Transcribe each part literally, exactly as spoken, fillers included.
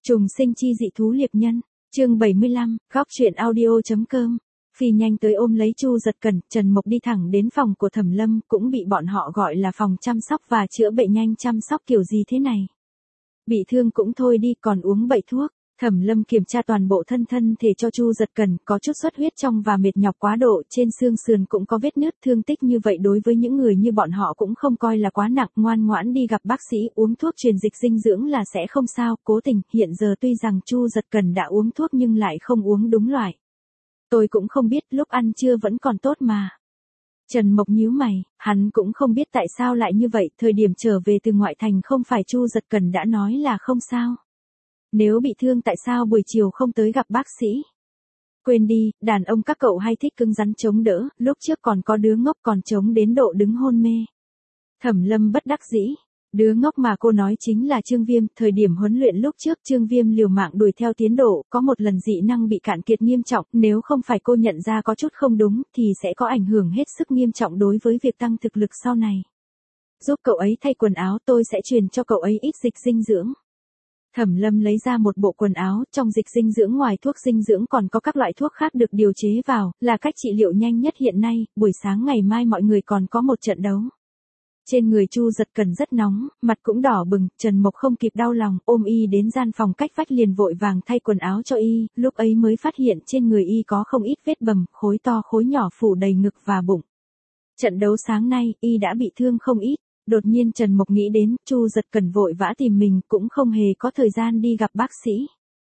Trùng sinh chi dị thú liệp nhân, chương bảy mươi lăm, góc truyện audio.com. Phi nhanh tới ôm lấy Chu Giật Cẩn, Trần Mộc đi thẳng đến phòng của Thẩm Lâm, cũng bị bọn họ gọi là phòng chăm sóc và chữa bệnh nhanh chăm sóc kiểu gì thế này. Bị thương cũng thôi đi, còn uống bậy thuốc. Thẩm Lâm kiểm tra toàn bộ thân thân thể cho Chu Giật Cẩn, có chút xuất huyết trong và mệt nhọc quá độ, trên xương sườn cũng có vết nứt, thương tích như vậy đối với những người như bọn họ cũng không coi là quá nặng, ngoan ngoãn đi gặp bác sĩ, uống thuốc truyền dịch dinh dưỡng là sẽ không sao. Cố Tình, hiện giờ tuy rằng Chu Giật Cẩn đã uống thuốc nhưng lại không uống đúng loại. Tôi cũng không biết, lúc ăn trưa vẫn còn tốt mà. Trần Mộc nhíu mày, hắn cũng không biết tại sao lại như vậy, thời điểm trở về từ ngoại thành không phải Chu Giật Cẩn đã nói là không sao. Nếu bị thương tại sao buổi chiều không tới gặp bác sĩ? Quên đi, đàn ông các cậu hay thích cứng rắn chống đỡ, lúc trước còn có đứa ngốc còn chống đến độ đứng hôn mê. Thẩm Lâm bất đắc dĩ. Đứa ngốc mà cô nói chính là Trương Viêm, thời điểm huấn luyện lúc trước Trương Viêm liều mạng đuổi theo tiến độ, có một lần dị năng bị cạn kiệt nghiêm trọng, nếu không phải cô nhận ra có chút không đúng thì sẽ có ảnh hưởng hết sức nghiêm trọng đối với việc tăng thực lực sau này. Giúp cậu ấy thay quần áo, tôi sẽ truyền cho cậu ấy ít dịch dinh dưỡng. Thẩm Lâm lấy ra một bộ quần áo, trong dịch dinh dưỡng ngoài thuốc dinh dưỡng còn có các loại thuốc khác được điều chế vào, là cách trị liệu nhanh nhất hiện nay. Buổi sáng ngày mai mọi người còn có một trận đấu. Trên người Chu Giật Cẩn rất nóng, mặt cũng đỏ bừng, Trần Mộc không kịp đau lòng, ôm y đến gian phòng cách vách liền vội vàng thay quần áo cho y, lúc ấy mới phát hiện trên người y có không ít vết bầm, khối to khối nhỏ phủ đầy ngực và bụng. Trận đấu sáng nay, y đã bị thương không ít. Đột nhiên Trần Mộc nghĩ đến, Chu Giật Cẩn vội vã tìm mình, cũng không hề có thời gian đi gặp bác sĩ.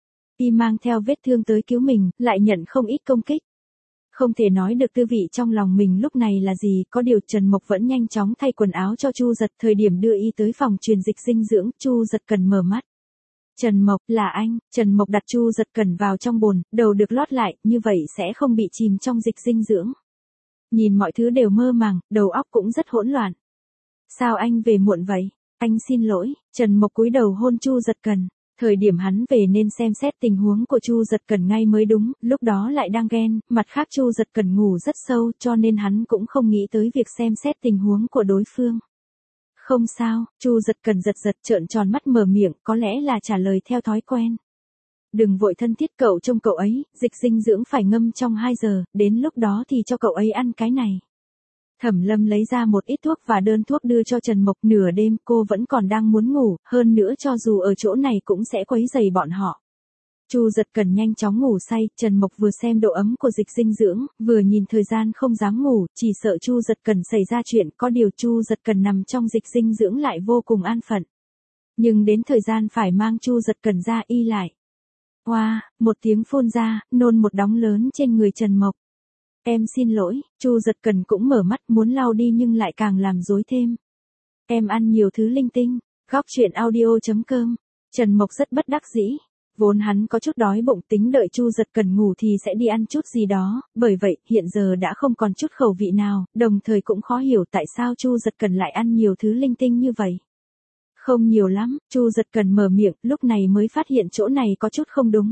Y mang theo vết thương tới cứu mình, lại nhận không ít công kích. Không thể nói được tư vị trong lòng mình lúc này là gì, có điều Trần Mộc vẫn nhanh chóng thay quần áo cho Chu Giật, thời điểm đưa y tới phòng truyền dịch dinh dưỡng, Chu Giật Cẩn mở mắt. Trần Mộc, là anh. Trần Mộc đặt Chu Giật Cẩn vào trong bồn, đầu được lót lại, như vậy sẽ không bị chìm trong dịch dinh dưỡng. Nhìn mọi thứ đều mơ màng, đầu óc cũng rất hỗn loạn. Sao anh về muộn vậy? Anh xin lỗi. Trần Mộc cúi đầu hôn Chu Giật Cẩn. Thời điểm hắn về nên xem xét tình huống của Chu Giật Cẩn ngay mới đúng, lúc đó lại đang ghen, mặt khác Chu Giật Cẩn ngủ rất sâu cho nên hắn cũng không nghĩ tới việc xem xét tình huống của đối phương. Không sao, Chu Giật Cẩn giật giật trợn tròn mắt mở miệng, có lẽ là trả lời theo thói quen. Đừng vội thân thiết, cậu trông cậu ấy, dịch dinh dưỡng phải ngâm trong hai giờ, đến lúc đó thì cho cậu ấy ăn cái này. Thẩm Lâm lấy ra một ít thuốc và đơn thuốc đưa cho Trần Mộc. Nửa đêm cô vẫn còn đang muốn ngủ, hơn nữa cho dù ở chỗ này cũng sẽ quấy rầy bọn họ. Chu Giật Cẩn nhanh chóng ngủ say, Trần Mộc vừa xem độ ấm của dịch dinh dưỡng, vừa nhìn thời gian không dám ngủ, chỉ sợ Chu Giật Cẩn xảy ra chuyện, có điều Chu Giật Cẩn nằm trong dịch dinh dưỡng lại vô cùng an phận. Nhưng đến thời gian phải mang Chu Giật Cẩn ra y lại. Hoa, wow, một tiếng phun ra, nôn một đống lớn trên người Trần Mộc. Em xin lỗi, Chu Giật Cẩn cũng mở mắt muốn lau đi nhưng lại càng làm rối thêm. Em ăn nhiều thứ linh tinh. Góc truyện audio.com. Trần Mộc rất bất đắc dĩ. Vốn hắn có chút đói bụng, tính đợi Chu Giật Cẩn ngủ thì sẽ đi ăn chút gì đó, bởi vậy hiện giờ đã không còn chút khẩu vị nào, đồng thời cũng khó hiểu tại sao Chu Giật Cẩn lại ăn nhiều thứ linh tinh như vậy. Không nhiều lắm, Chu Giật Cẩn mở miệng, lúc này mới phát hiện chỗ này có chút không đúng.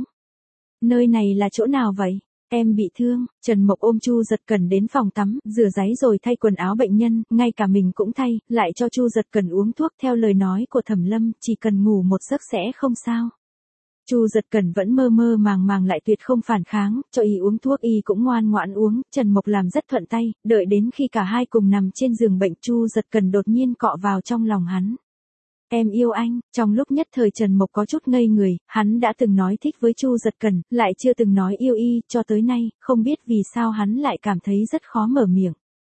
Nơi này là chỗ nào vậy? Em bị thương. Trần Mộc ôm Chu Giật Cẩn đến phòng tắm, rửa ráy rồi thay quần áo bệnh nhân, ngay cả mình cũng thay, lại cho Chu Giật Cẩn uống thuốc theo lời nói của Thẩm Lâm, chỉ cần ngủ một giấc sẽ không sao. Chu Giật Cẩn vẫn mơ mơ màng màng lại tuyệt không phản kháng, cho y uống thuốc y cũng ngoan ngoãn uống, Trần Mộc làm rất thuận tay, đợi đến khi cả hai cùng nằm trên giường bệnh, Chu Giật Cẩn đột nhiên cọ vào trong lòng hắn. Em yêu anh. Trong lúc nhất thời Trần Mộc có chút ngây người, hắn đã từng nói thích với Chu Giật Cẩn, lại chưa từng nói yêu y, cho tới nay, không biết vì sao hắn lại cảm thấy rất khó mở miệng.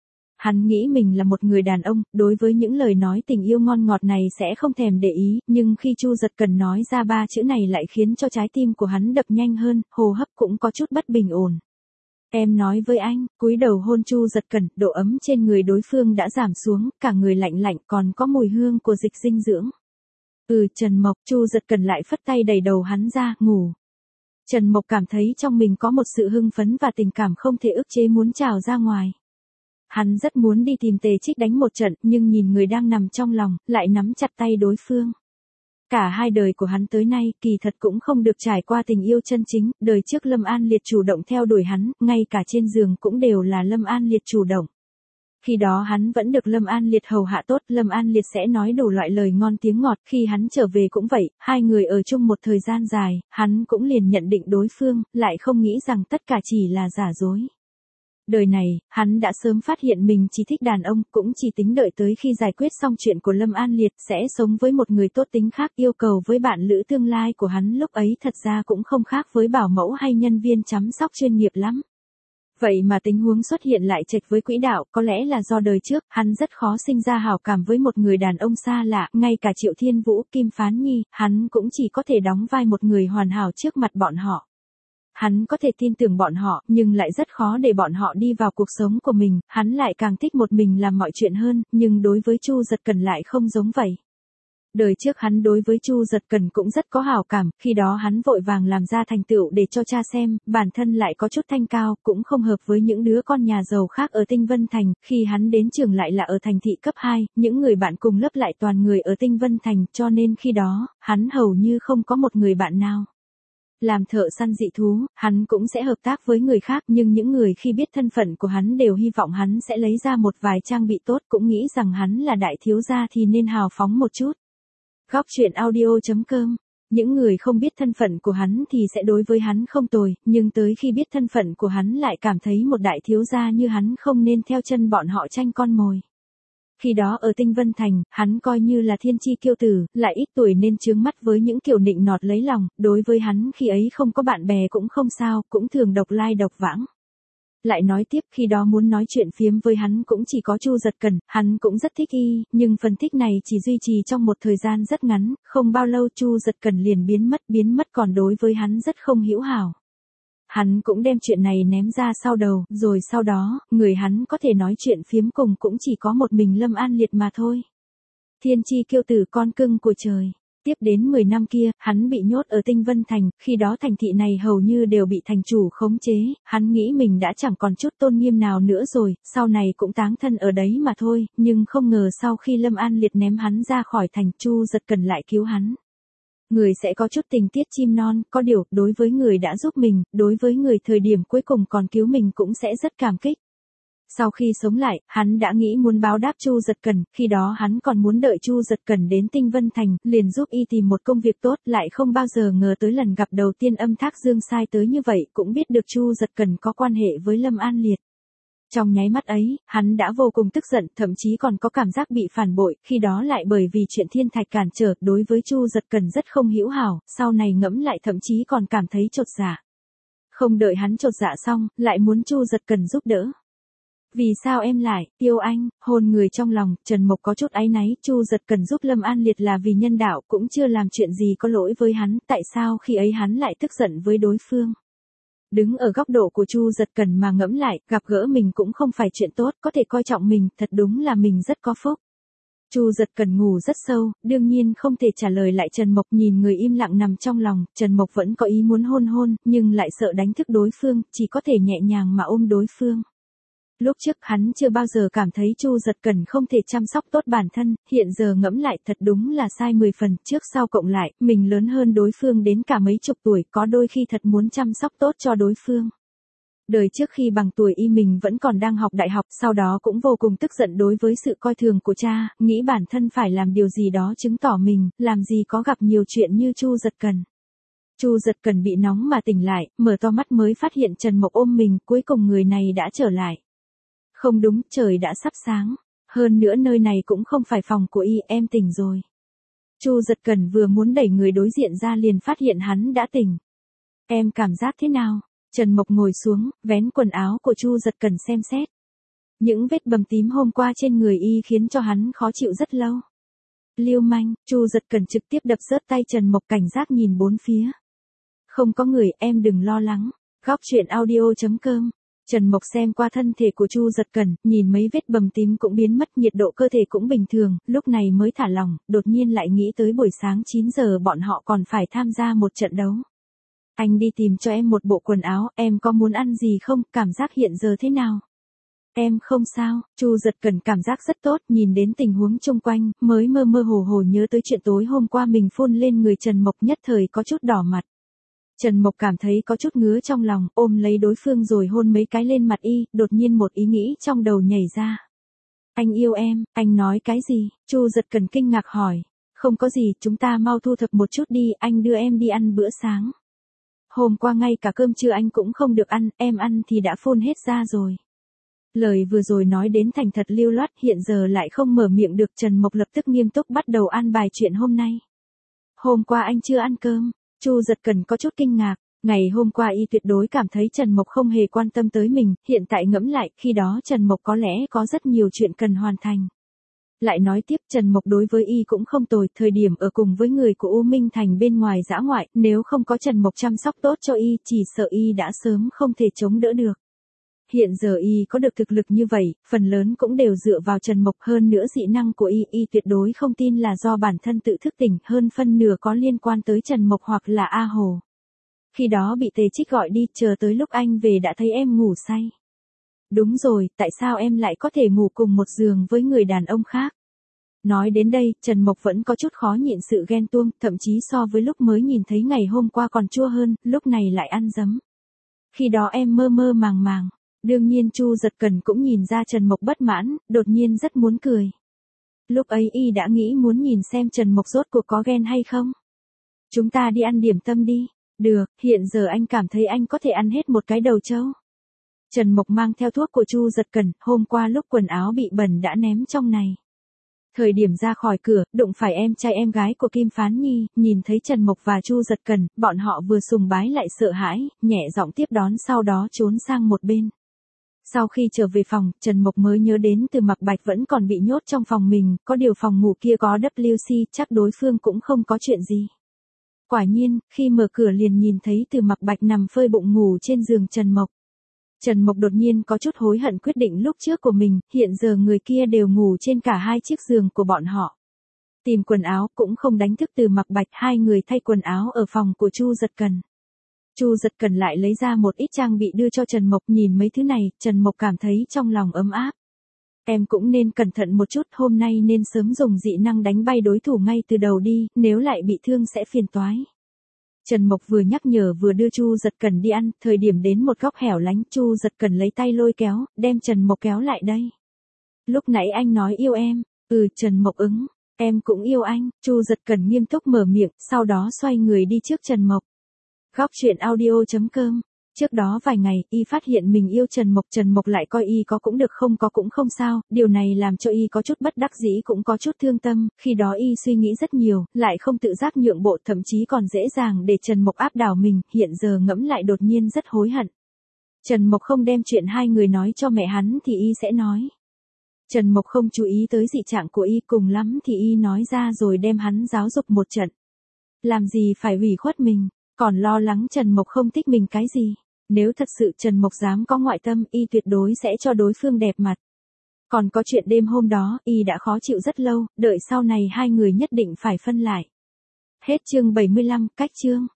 Hắn nghĩ mình là một người đàn ông, đối với những lời nói tình yêu ngon ngọt này sẽ không thèm để ý, nhưng khi Chu Giật Cẩn nói ra ba chữ này lại khiến cho trái tim của hắn đập nhanh hơn, hô hấp cũng có chút bất bình ổn. Em nói với anh, cúi đầu hôn Chu Giật Cẩn, độ ấm trên người đối phương đã giảm xuống, cả người lạnh lạnh còn có mùi hương của dịch dinh dưỡng. Ừ, Trần Mộc. Chu Giật Cẩn lại phất tay đẩy đầu hắn ra, ngủ. Trần Mộc cảm thấy trong mình có một sự hưng phấn và tình cảm không thể ức chế muốn trào ra ngoài. Hắn rất muốn đi tìm Tề Trích đánh một trận, nhưng nhìn người đang nằm trong lòng, lại nắm chặt tay đối phương. Cả hai đời của hắn tới nay, kỳ thật cũng không được trải qua tình yêu chân chính, đời trước Lâm An Liệt chủ động theo đuổi hắn, ngay cả trên giường cũng đều là Lâm An Liệt chủ động. Khi đó hắn vẫn được Lâm An Liệt hầu hạ tốt, Lâm An Liệt sẽ nói đủ loại lời ngon tiếng ngọt, khi hắn trở về cũng vậy, hai người ở chung một thời gian dài, hắn cũng liền nhận định đối phương, lại không nghĩ rằng tất cả chỉ là giả dối. Đời này, hắn đã sớm phát hiện mình chỉ thích đàn ông, cũng chỉ tính đợi tới khi giải quyết xong chuyện của Lâm An Liệt sẽ sống với một người tốt tính khác. Yêu cầu với bạn lữ tương lai của hắn lúc ấy thật ra cũng không khác với bảo mẫu hay nhân viên chăm sóc chuyên nghiệp lắm. Vậy mà tình huống xuất hiện lại chệch với quỹ đạo, có lẽ là do đời trước, hắn rất khó sinh ra hảo cảm với một người đàn ông xa lạ, ngay cả Triệu Thiên Vũ, Kim Phán Nhi, hắn cũng chỉ có thể đóng vai một người hoàn hảo trước mặt bọn họ. Hắn có thể tin tưởng bọn họ, nhưng lại rất khó để bọn họ đi vào cuộc sống của mình, hắn lại càng thích một mình làm mọi chuyện hơn, nhưng đối với Chu Giật Cần lại không giống vậy. Đời trước hắn đối với Chu Giật Cần cũng rất có hảo cảm, khi đó hắn vội vàng làm ra thành tựu để cho cha xem, bản thân lại có chút thanh cao, cũng không hợp với những đứa con nhà giàu khác ở Tinh Vân Thành, khi hắn đến trường lại là ở thành thị cấp hai, những người bạn cùng lớp lại toàn người ở Tinh Vân Thành, cho nên khi đó, hắn hầu như không có một người bạn nào. Làm thợ săn dị thú, hắn cũng sẽ hợp tác với người khác, nhưng những người khi biết thân phận của hắn đều hy vọng hắn sẽ lấy ra một vài trang bị tốt, cũng nghĩ rằng hắn là đại thiếu gia thì nên hào phóng một chút. Góc truyện audio chấm com. Những người không biết thân phận của hắn thì sẽ đối với hắn không tồi, nhưng tới khi biết thân phận của hắn lại cảm thấy một đại thiếu gia như hắn không nên theo chân bọn họ tranh con mồi. Khi đó ở Tinh Vân Thành, hắn coi như là thiên chi kiêu tử, lại ít tuổi nên chướng mắt với những kiểu nịnh nọt lấy lòng, đối với hắn khi ấy không có bạn bè cũng không sao, cũng thường độc lai độc vãng. Lại nói tiếp, khi đó muốn nói chuyện phiếm với hắn cũng chỉ có Chu Giật Cần, hắn cũng rất thích y, nhưng phần thích này chỉ duy trì trong một thời gian rất ngắn, không bao lâu Chu Giật Cần liền biến mất, biến mất còn đối với hắn rất không hữu hảo. Hắn cũng đem chuyện này ném ra sau đầu, rồi sau đó, người hắn có thể nói chuyện phiếm cùng cũng chỉ có một mình Lâm An Liệt mà thôi. Thiên chi kiêu tử con cưng của trời. Tiếp đến mười năm kia, hắn bị nhốt ở Tinh Vân Thành, khi đó thành thị này hầu như đều bị thành chủ khống chế, hắn nghĩ mình đã chẳng còn chút tôn nghiêm nào nữa rồi, sau này cũng táng thân ở đấy mà thôi, nhưng không ngờ sau khi Lâm An Liệt ném hắn ra khỏi thành, Chu Giật Cần lại cứu hắn. Người sẽ có chút tình tiết chim non, có điều, đối với người đã giúp mình, đối với người thời điểm cuối cùng còn cứu mình cũng sẽ rất cảm kích. Sau khi sống lại, hắn đã nghĩ muốn báo đáp Chu Giật Cần, khi đó hắn còn muốn đợi Chu Giật Cần đến Tinh Vân Thành, liền giúp y tìm một công việc tốt, lại không bao giờ ngờ tới lần gặp đầu tiên âm thác dương sai tới như vậy, cũng biết được Chu Giật Cần có quan hệ với Lâm An Liệt. Trong nháy mắt ấy, hắn đã vô cùng tức giận, thậm chí còn có cảm giác bị phản bội, khi đó lại bởi vì chuyện thiên thạch cản trở, đối với Chu Giật Cần rất không hữu hảo, sau này ngẫm lại thậm chí còn cảm thấy chột dạ. Không đợi hắn chột dạ xong, lại muốn Chu Giật Cần giúp đỡ. Vì sao em lại, yêu anh, hồn người trong lòng, Trần Mộc có chút áy náy, Chu Giật Cần giúp Lâm An Liệt là vì nhân đạo, cũng chưa làm chuyện gì có lỗi với hắn, tại sao khi ấy hắn lại tức giận với đối phương. Đứng ở góc độ của Chu Giật Cần mà ngẫm lại, gặp gỡ mình cũng không phải chuyện tốt, có thể coi trọng mình, thật đúng là mình rất có phúc. Chu Giật Cần ngủ rất sâu, đương nhiên không thể trả lời lại Trần Mộc, nhìn người im lặng nằm trong lòng, Trần Mộc vẫn có ý muốn hôn hôn, nhưng lại sợ đánh thức đối phương, chỉ có thể nhẹ nhàng mà ôm đối phương. Lúc trước hắn chưa bao giờ cảm thấy Chu Giật Cần không thể chăm sóc tốt bản thân, hiện giờ ngẫm lại thật đúng là sai mười phần, trước sau cộng lại, mình lớn hơn đối phương đến cả mấy chục tuổi, có đôi khi thật muốn chăm sóc tốt cho đối phương. Đời trước khi bằng tuổi y mình vẫn còn đang học đại học, sau đó cũng vô cùng tức giận đối với sự coi thường của cha, nghĩ bản thân phải làm điều gì đó chứng tỏ mình, làm gì có gặp nhiều chuyện như Chu Giật Cần. Chu Giật Cần bị nóng mà tỉnh lại, mở to mắt mới phát hiện Trần Mộc ôm mình, cuối cùng người này đã trở lại. Không đúng, trời đã sắp sáng. Hơn nữa nơi này cũng không phải phòng của y, em tỉnh rồi. Chu Giật Cần vừa muốn đẩy người đối diện ra liền phát hiện hắn đã tỉnh. Em cảm giác thế nào? Trần Mộc ngồi xuống, vén quần áo của Chu Giật Cần xem xét. Những vết bầm tím hôm qua trên người y khiến cho hắn khó chịu rất lâu. Lưu manh, Chu Giật Cần trực tiếp đập rớt tay Trần Mộc, cảnh giác nhìn bốn phía. Không có người, em đừng lo lắng. Góc truyện audio chấm com. Trần Mộc xem qua thân thể của Chu Giật Cần, nhìn mấy vết bầm tím cũng biến mất, nhiệt độ cơ thể cũng bình thường, lúc này mới thả lỏng, đột nhiên lại nghĩ tới buổi sáng chín giờ bọn họ còn phải tham gia một trận đấu. Anh đi tìm cho em một bộ quần áo, em có muốn ăn gì không, cảm giác hiện giờ thế nào? Em không sao, Chu Giật Cần cảm giác rất tốt, nhìn đến tình huống chung quanh, mới mơ mơ hồ hồ nhớ tới chuyện tối hôm qua mình phun lên người Trần Mộc, nhất thời có chút đỏ mặt. Trần Mộc cảm thấy có chút ngứa trong lòng, ôm lấy đối phương rồi hôn mấy cái lên mặt y, đột nhiên một ý nghĩ trong đầu nhảy ra. Anh yêu em, anh nói cái gì? Chu Giật Cần kinh ngạc hỏi. Không có gì, chúng ta mau thu thập một chút đi, anh đưa em đi ăn bữa sáng. Hôm qua ngay cả cơm trưa anh cũng không được ăn, em ăn thì đã phun hết ra rồi. Lời vừa rồi nói đến thành thật lưu loát, hiện giờ lại không mở miệng được. Trần Mộc lập tức nghiêm túc bắt đầu an bài chuyện hôm nay. Hôm qua anh chưa ăn cơm, Chu Giật Cần có chút kinh ngạc. Ngày hôm qua y tuyệt đối cảm thấy Trần Mộc không hề quan tâm tới mình, hiện tại ngẫm lại, khi đó Trần Mộc có lẽ có rất nhiều chuyện cần hoàn thành. Lại nói tiếp, Trần Mộc đối với y cũng không tồi, thời điểm ở cùng với người của U Minh Thành bên ngoài dã ngoại, nếu không có Trần Mộc chăm sóc tốt cho y, chỉ sợ y đã sớm không thể chống đỡ được. Hiện giờ y có được thực lực như vậy, phần lớn cũng đều dựa vào Trần Mộc, hơn nữa dị năng của y, y tuyệt đối không tin là do bản thân tự thức tỉnh, hơn phân nửa có liên quan tới Trần Mộc hoặc là A Hồ. Khi đó bị Tề Trích gọi đi, chờ tới lúc anh về đã thấy em ngủ say. Đúng rồi, tại sao em lại có thể ngủ cùng một giường với người đàn ông khác? Nói đến đây, Trần Mộc vẫn có chút khó nhịn sự ghen tuông, thậm chí so với lúc mới nhìn thấy ngày hôm qua còn chua hơn, lúc này lại ăn dấm. Khi đó em mơ mơ màng màng. Đương nhiên Chu Giật Cần cũng nhìn ra Trần Mộc bất mãn, đột nhiên rất muốn cười. Lúc ấy y đã nghĩ muốn nhìn xem Trần Mộc rốt cuộc có ghen hay không. Chúng ta đi ăn điểm tâm đi. Được, hiện giờ anh cảm thấy anh có thể ăn hết một cái đầu trâu. Trần Mộc mang theo thuốc của Chu Giật Cần, hôm qua lúc quần áo bị bẩn đã ném trong này. Thời điểm ra khỏi cửa, đụng phải em trai em gái của Kim Phán Nhi, nhìn thấy Trần Mộc và Chu Giật Cần, bọn họ vừa sùng bái lại sợ hãi, nhẹ giọng tiếp đón sau đó trốn sang một bên. Sau khi trở về phòng, Trần Mộc mới nhớ đến Từ Mặc Bạch vẫn còn bị nhốt trong phòng mình, có điều phòng ngủ kia có W C, chắc đối phương cũng không có chuyện gì. Quả nhiên, khi mở cửa liền nhìn thấy Từ Mặc Bạch nằm phơi bụng ngủ trên giường Trần Mộc. Trần Mộc đột nhiên có chút hối hận quyết định lúc trước của mình, hiện giờ người kia đều ngủ trên cả hai chiếc giường của bọn họ. Tìm quần áo cũng không đánh thức Từ Mặc Bạch, hai người thay quần áo ở phòng của Chu Giật Cần. Chu Giật Cần lại lấy ra một ít trang bị đưa cho Trần Mộc, nhìn mấy thứ này, Trần Mộc cảm thấy trong lòng ấm áp. Em cũng nên cẩn thận một chút, hôm nay nên sớm dùng dị năng đánh bay đối thủ ngay từ đầu đi, nếu lại bị thương sẽ phiền toái. Trần Mộc vừa nhắc nhở vừa đưa Chu Giật Cần đi ăn, thời điểm đến một góc hẻo lánh, Chu Giật Cần lấy tay lôi kéo, đem Trần Mộc kéo lại đây. Lúc nãy anh nói yêu em, ừ Trần Mộc ứng, em cũng yêu anh, Chu Giật Cần nghiêm túc mở miệng, sau đó xoay người đi trước Trần Mộc. Góc truyện audio chấm com. Trước đó vài ngày, y phát hiện mình yêu Trần Mộc, Trần Mộc lại coi y có cũng được không có cũng không sao, điều này làm cho y có chút bất đắc dĩ cũng có chút thương tâm, khi đó y suy nghĩ rất nhiều, lại không tự giác nhượng bộ, thậm chí còn dễ dàng để Trần Mộc áp đảo mình, hiện giờ ngẫm lại đột nhiên rất hối hận. Trần Mộc không đem chuyện hai người nói cho mẹ hắn thì y sẽ nói. Trần Mộc không chú ý tới dị trạng của y, cùng lắm thì y nói ra rồi đem hắn giáo dục một trận. Làm gì phải hủy khuất mình, còn lo lắng Trần Mộc không thích mình cái gì. Nếu thật sự Trần Mộc dám có ngoại tâm, y tuyệt đối sẽ cho đối phương đẹp mặt. Còn có chuyện đêm hôm đó, y đã khó chịu rất lâu, đợi sau này hai người nhất định phải phân lại. Hết chương bảy mươi lăm, cách chương.